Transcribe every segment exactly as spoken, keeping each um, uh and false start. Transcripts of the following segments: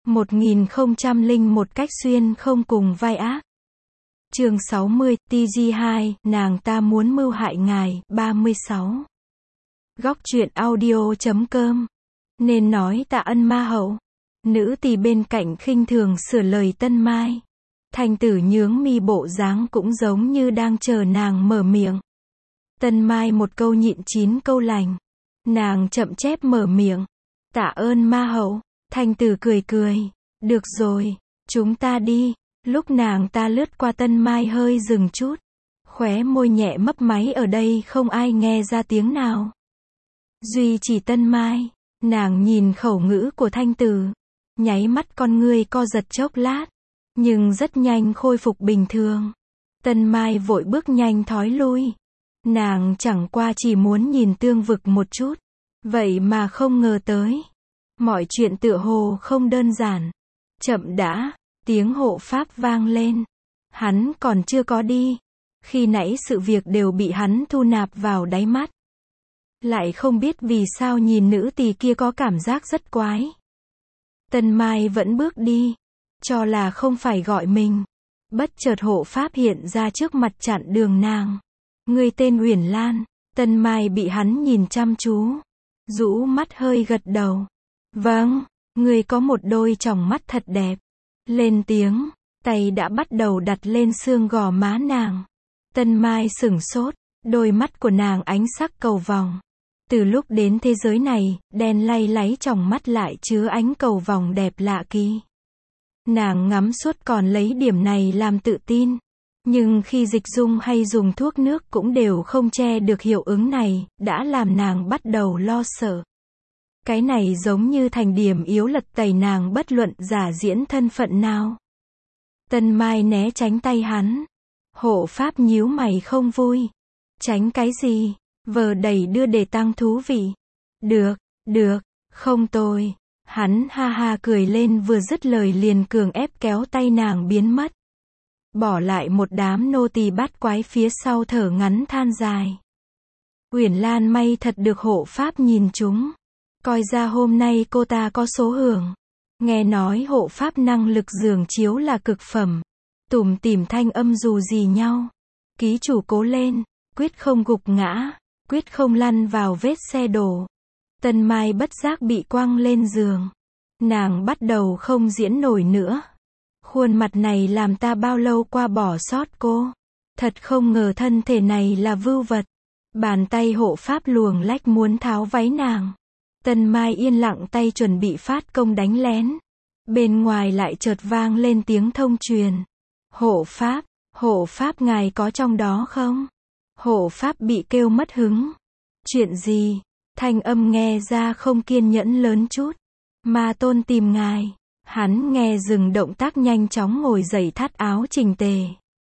một nghìn không trăm lẻ một cách xuyên không cùng vai ác. Chương sáu mươi, tê giê hai, nàng ta muốn mưu hại ngài, ba mươi sáu. Góc truyện audio chấm com. Nên nói tạ ân ma hậu. Nữ tỳ bên cạnh khinh thường sửa lời Tân Mai. Thanh tử nhướng mi, bộ dáng cũng giống như đang chờ nàng mở miệng. Tân Mai một câu nhịn chín câu lành. Nàng chậm chép mở miệng. Tạ ơn ma hậu. Thanh tử cười cười. Được rồi, chúng ta đi. Lúc nàng ta lướt qua Tân Mai hơi dừng chút. Khóe môi nhẹ mấp máy, ở đây không ai nghe ra tiếng nào. Duy chỉ Tân Mai. Nàng nhìn khẩu ngữ của thanh tử. Nháy mắt con ngươi co giật chốc lát. Nhưng rất nhanh khôi phục bình thường. Tân Mai vội bước nhanh thói lui. Nàng chẳng qua chỉ muốn nhìn Tương Vực một chút. Vậy mà không ngờ tới. Mọi chuyện tựa hồ không đơn giản. Chậm đã, tiếng hộ pháp vang lên. Hắn còn chưa có đi. Khi nãy sự việc đều bị hắn thu nạp vào đáy mắt. Lại không biết vì sao nhìn nữ tỳ kia có cảm giác rất quái. Tân Mai vẫn bước đi. Cho là không phải gọi mình. Bất chợt hộ pháp hiện ra trước mặt chặn đường nàng. Người tên Uyển Lan. Tân Mai bị hắn nhìn chăm chú. Rũ mắt hơi gật đầu. Vâng, người có một đôi tròng mắt thật đẹp. Lên tiếng, tay đã bắt đầu đặt lên xương gò má nàng. Tân Mai sửng sốt, đôi mắt của nàng ánh sắc cầu vồng. Từ lúc đến thế giới này, đen lay láy tròng mắt lại chứa ánh cầu vồng đẹp lạ kỳ. Nàng ngắm suốt còn lấy điểm này làm tự tin. Nhưng khi dịch dung hay dùng thuốc nước cũng đều không che được hiệu ứng này, đã làm nàng bắt đầu lo sợ. Cái này giống như thành điểm yếu lật tẩy nàng bất luận giả diễn thân phận nào. Tân Mai né tránh tay hắn. Hộ pháp nhíu mày không vui. Tránh cái gì? Vờ đẩy đưa để tăng thú vị. Được, được, không tôi. Hắn ha ha cười lên, vừa dứt lời liền cường ép kéo tay nàng biến mất. Bỏ lại một đám nô tỳ bát quái phía sau thở ngắn than dài. Uyển Lan may thật được hộ pháp nhìn chúng. Coi ra hôm nay cô ta có số hưởng. Nghe nói hộ pháp năng lực giường chiếu là cực phẩm. Tủm tỉm thanh âm dù gì nhau. Ký chủ cố lên, quyết không gục ngã, quyết không lăn vào vết xe đổ. Tân Mai bất giác bị quăng lên giường. Nàng bắt đầu không diễn nổi nữa. Khuôn mặt này làm ta bao lâu qua bỏ sót cô. Thật không ngờ thân thể này là vưu vật. Bàn tay hộ pháp luồng lách muốn tháo váy nàng. Tân Mai yên lặng tay chuẩn bị phát công đánh lén. Bên ngoài lại chợt vang lên tiếng thông truyền. Hộ pháp, hộ pháp ngài có trong đó không? Hộ pháp bị kêu mất hứng. Chuyện gì? Thanh âm nghe ra không kiên nhẫn lớn chút. Ma tôn tìm ngài. Hắn nghe dừng động tác nhanh chóng ngồi dậy thắt áo chỉnh tề.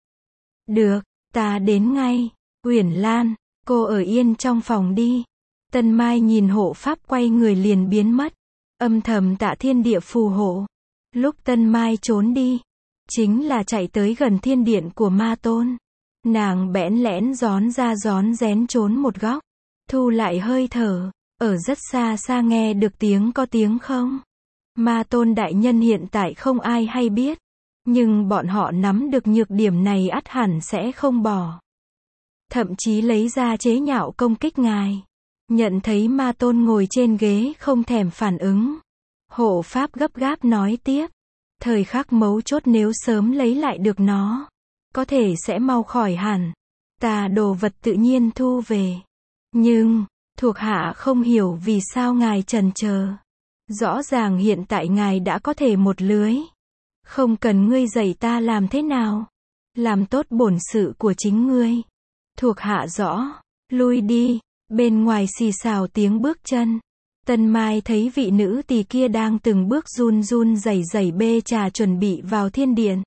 Được, ta đến ngay. Uyển Lan, cô ở yên trong phòng đi. Tân Mai nhìn hộ pháp quay người liền biến mất. Âm thầm tạ thiên địa phù hộ. Lúc Tân Mai trốn đi, chính là chạy tới gần thiên điện của ma tôn. Nàng bẽn lẽn gión ra gión rén trốn một góc. Thu lại hơi thở. Ở rất xa xa nghe được tiếng có tiếng không. Ma tôn đại nhân hiện tại không ai hay biết. Nhưng bọn họ nắm được nhược điểm này ắt hẳn sẽ không bỏ. Thậm chí lấy ra chế nhạo công kích ngài. Nhận thấy ma tôn ngồi trên ghế không thèm phản ứng. Hộ pháp gấp gáp nói tiếp. Thời khắc mấu chốt nếu sớm lấy lại được nó, có thể sẽ mau khỏi hẳn. Ta đồ vật tự nhiên thu về. Nhưng, thuộc hạ không hiểu vì sao ngài chần chờ. Rõ ràng hiện tại ngài đã có thể một lưới. Không cần ngươi dạy ta làm thế nào. Làm tốt bổn sự của chính ngươi. Thuộc hạ rõ. Lui đi. Bên ngoài xì xào tiếng bước chân. Tân Mai thấy vị nữ tỳ kia đang từng bước run run rẩy rẩy bê trà chuẩn bị vào thiên điện.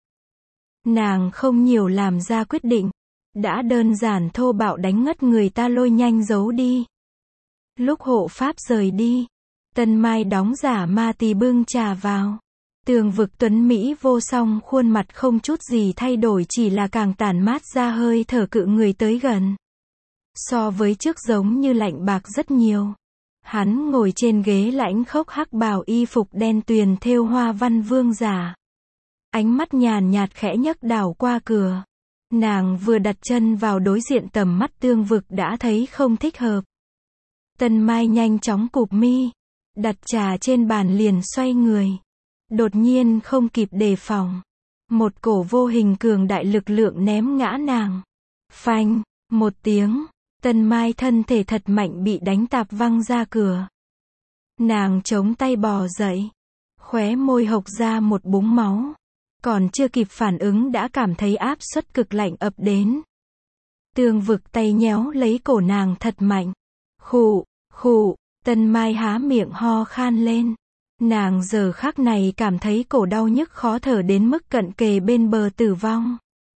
Nàng không nhiều làm ra quyết định. Đã đơn giản thô bạo đánh ngất người ta lôi nhanh giấu đi. Lúc hộ pháp rời đi, Tân Mai đóng giả ma tỳ bưng trà vào. Tường Vực tuấn Mỹ vô song, khuôn mặt không chút gì thay đổi, chỉ là càng tản mát ra hơi thở cự người tới gần. So với trước giống như lạnh bạc rất nhiều. Hắn ngồi trên ghế lãnh khốc hắc bào y phục đen tuyền thêu hoa văn vương giả. Ánh mắt nhàn nhạt khẽ nhấc đảo qua cửa. Nàng vừa đặt chân vào đối diện tầm mắt Tương Vực đã thấy không thích hợp. Tân Mai nhanh chóng cụp mi, đặt trà trên bàn liền xoay người. Đột nhiên không kịp đề phòng. Một cổ vô hình cường đại lực lượng ném ngã nàng. Phanh, một tiếng, Tân Mai thân thể thật mạnh bị đánh tạp văng ra cửa. Nàng chống tay bò dậy, khóe môi hộc ra một búng máu. Còn chưa kịp phản ứng đã cảm thấy áp suất cực lạnh ập đến. Tương Vực tay nhéo lấy cổ nàng thật mạnh. Khụ, khụ, Tân Mai há miệng ho khan lên. Nàng giờ khắc này cảm thấy cổ đau nhức khó thở đến mức cận kề bên bờ tử vong.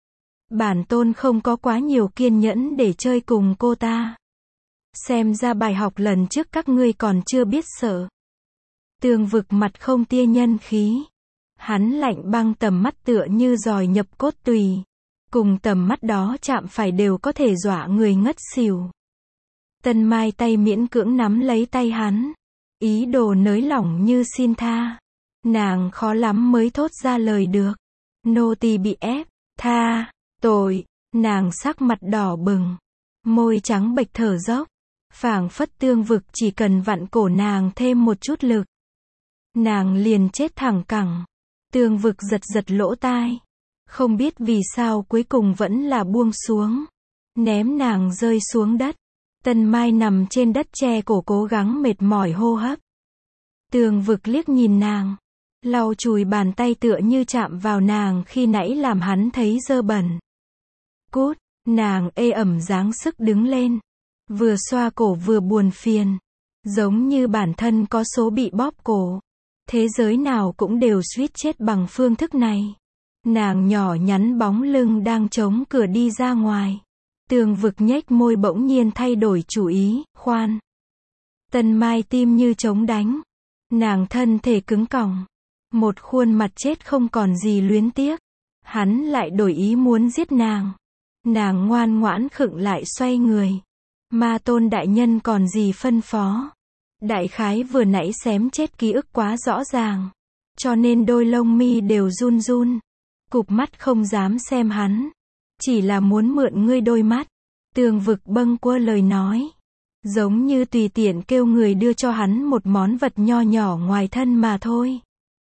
Bản tôn không có quá nhiều kiên nhẫn để chơi cùng cô ta. Xem ra bài học lần trước các ngươi còn chưa biết sợ. Tương Vực mặt không tia nhân khí. Hắn lạnh băng tầm mắt tựa như giòi nhập cốt tùy. Cùng tầm mắt đó chạm phải đều có thể dọa người ngất xỉu. Tân Mai tay miễn cưỡng nắm lấy tay hắn. Ý đồ nới lỏng như xin tha. Nàng khó lắm mới thốt ra lời được. Nô tỳ bị ép, tha, tội. Nàng sắc mặt đỏ bừng. Môi trắng bệch thở dốc. Phảng phất Tương Vực chỉ cần vặn cổ nàng thêm một chút lực. Nàng liền chết thẳng cẳng. Tương Vực giật giật lỗ tai. Không biết vì sao cuối cùng vẫn là buông xuống. Ném nàng rơi xuống đất. Tân Mai nằm trên đất che cổ cố gắng mệt mỏi hô hấp. Tương Vực liếc nhìn nàng. Lau chùi bàn tay tựa như chạm vào nàng khi nãy làm hắn thấy dơ bẩn. Cút, nàng ê ẩm dáng sức đứng lên. Vừa xoa cổ vừa buồn phiền. Giống như bản thân có số bị bóp cổ. Thế giới nào cũng đều suýt chết bằng phương thức này. Nàng nhỏ nhắn bóng lưng đang chống cửa đi ra ngoài. Tương Vực nhếch môi bỗng nhiên thay đổi chủ ý, khoan. Tân Mai tim như trống đánh. Nàng thân thể cứng còng. Một khuôn mặt chết không còn gì luyến tiếc. Hắn lại đổi ý muốn giết nàng. Nàng ngoan ngoãn khựng lại xoay người. Ma Tôn đại nhân còn gì phân phó. Đại khái vừa nãy xém chết ký ức quá rõ ràng. Cho nên đôi lông mi đều run run. Cụp mắt không dám xem hắn. Chỉ là muốn mượn ngươi đôi mắt. Tương Vực bâng quơ lời nói. Giống như tùy tiện kêu người đưa cho hắn một món vật nho nhỏ ngoài thân mà thôi.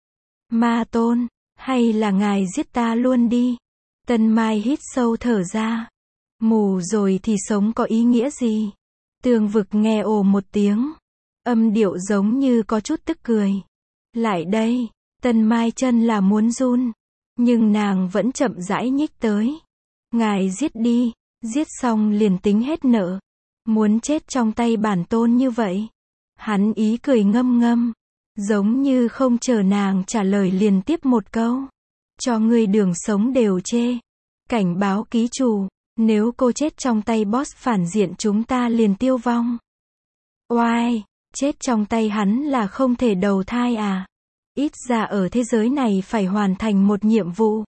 Ma Tôn, hay là ngài giết ta luôn đi. Tân Mai hít sâu thở ra. Mù rồi thì sống có ý nghĩa gì? Tương Vực nghe ồ một tiếng. Âm điệu giống như có chút tức cười. Lại đây, Tân Mai chân là muốn run. Nhưng nàng vẫn chậm rãi nhích tới. Ngài giết đi, giết xong liền tính hết nợ. Muốn chết trong tay bản tôn như vậy. Hắn ý cười ngâm ngâm. Giống như không chờ nàng trả lời liền tiếp một câu. Cho ngươi đường sống đều chê. Cảnh báo ký chủ, nếu cô chết trong tay boss phản diện chúng ta liền tiêu vong. Oai, chết trong tay hắn là không thể đầu thai à? Ít ra ở thế giới này phải hoàn thành một nhiệm vụ.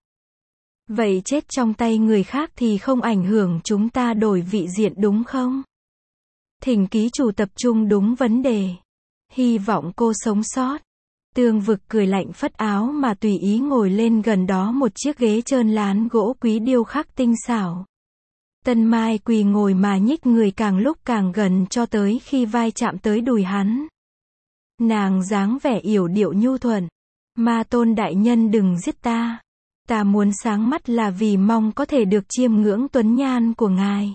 Vậy chết trong tay người khác thì không ảnh hưởng chúng ta đổi vị diện đúng không? Thỉnh ký chủ tập trung đúng vấn đề. Hy vọng cô sống sót. Tương Vực cười lạnh phất áo mà tùy ý ngồi lên gần đó một chiếc ghế trơn lán gỗ quý điêu khắc tinh xảo. Tân Mai quỳ ngồi mà nhích người càng lúc càng gần cho tới khi vai chạm tới đùi hắn. Nàng dáng vẻ yểu điệu nhu thuận. Ma Tôn đại nhân đừng giết ta. Ta muốn sáng mắt là vì mong có thể được chiêm ngưỡng tuấn nhan của ngài.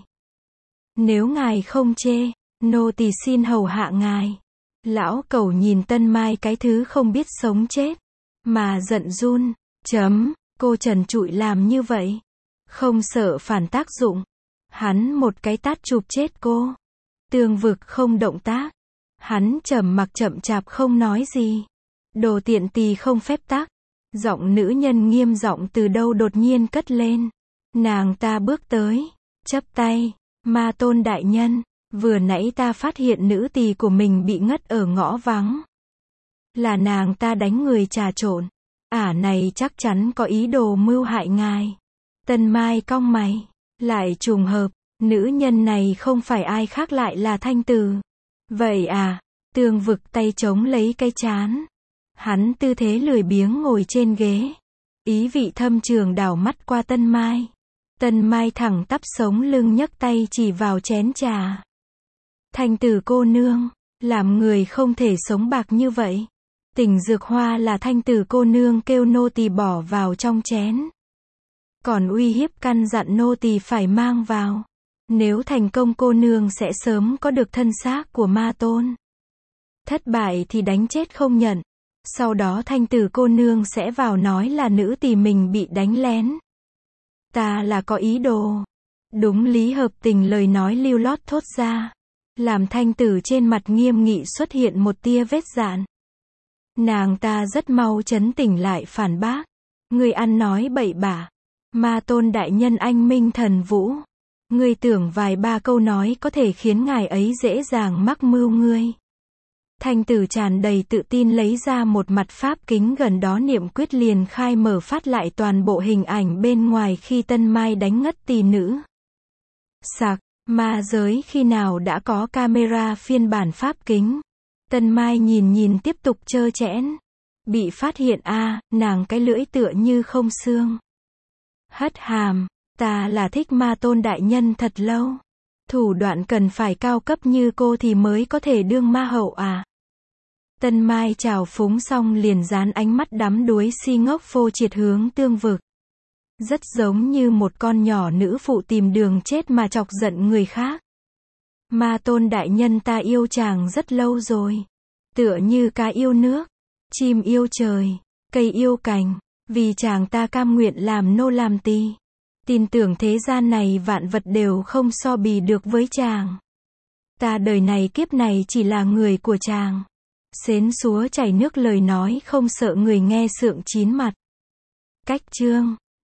Nếu ngài không chê, nô tỳ xin hầu hạ ngài. Lão cẩu nhìn Tân Mai cái thứ không biết sống chết. Mà giận run. Chấm, cô trần trụi làm như vậy. Không sợ phản tác dụng. Hắn một cái tát chụp chết cô. Tương Vực không động tác. Hắn trầm mặc chậm chạp không nói gì. Đồ tiện tỳ không phép tắc. Giọng nữ nhân nghiêm giọng từ đâu đột nhiên cất lên. Nàng ta bước tới. Chắp tay. Ma Tôn đại nhân. Vừa nãy ta phát hiện nữ tỳ của mình bị ngất ở ngõ vắng. Là nàng ta đánh người trà trộn. Ả này chắc chắn có ý đồ mưu hại ngài. Tân Mai cong mày. Lại trùng hợp. Nữ nhân này không phải ai khác lại là Thanh Từ. Vậy à. Tương Vực tay chống lấy cái trán. Hắn tư thế lười biếng ngồi trên ghế. Ý vị thâm trường đảo mắt qua Tân Mai. Tân Mai thẳng tắp sống lưng nhấc tay chỉ vào chén trà. Thanh Tử cô nương, làm người không thể sống bạc như vậy. Tỉnh dược hoa là Thanh Tử cô nương kêu nô tỳ bỏ vào trong chén. Còn uy hiếp căn dặn nô tỳ phải mang vào. Nếu thành công cô nương sẽ sớm có được thân xác của ma tôn. Thất bại thì đánh chết không nhận. Sau đó Thanh Tử cô nương sẽ vào nói là nữ tỳ mình bị đánh lén. Ta là có ý đồ. Đúng lý hợp tình lời nói lưu lót thốt ra. Làm Thanh Tử trên mặt nghiêm nghị xuất hiện một tia vết dạn. Nàng ta rất mau chấn tỉnh lại phản bác. Người ăn nói bậy bạ. Ma tôn đại nhân anh minh thần vũ. Ngươi tưởng vài ba câu nói có thể khiến ngài ấy dễ dàng mắc mưu ngươi. Thanh Tử tràn đầy tự tin lấy ra một mặt pháp kính gần đó niệm quyết liền khai mở phát lại toàn bộ hình ảnh bên ngoài khi Tân Mai đánh ngất tỷ nữ. Sạc, ma giới khi nào đã có camera phiên bản pháp kính. Tân Mai nhìn nhìn tiếp tục trơ trẽn. Bị phát hiện a à, nàng cái lưỡi tựa như không xương. Hất hàm, ta là thích ma tôn đại nhân thật lâu. Thủ đoạn cần phải cao cấp như cô thì mới có thể đương ma hậu à. Tân Mai chào phúng xong liền dán ánh mắt đắm đuối si ngốc phô triệt hướng Tương Vực. Rất giống như một con nhỏ nữ phụ tìm đường chết mà chọc giận người khác. Ma tôn đại nhân ta yêu chàng rất lâu rồi. Tựa như cá yêu nước, chim yêu trời, cây yêu cành. Vì chàng ta cam nguyện làm nô làm tỳ. Tin tưởng thế gian này vạn vật đều không so bì được với chàng. Ta đời này kiếp này chỉ là người của chàng. Xến xúa chảy nước lời nói không sợ người nghe sượng chín mặt. Cách chương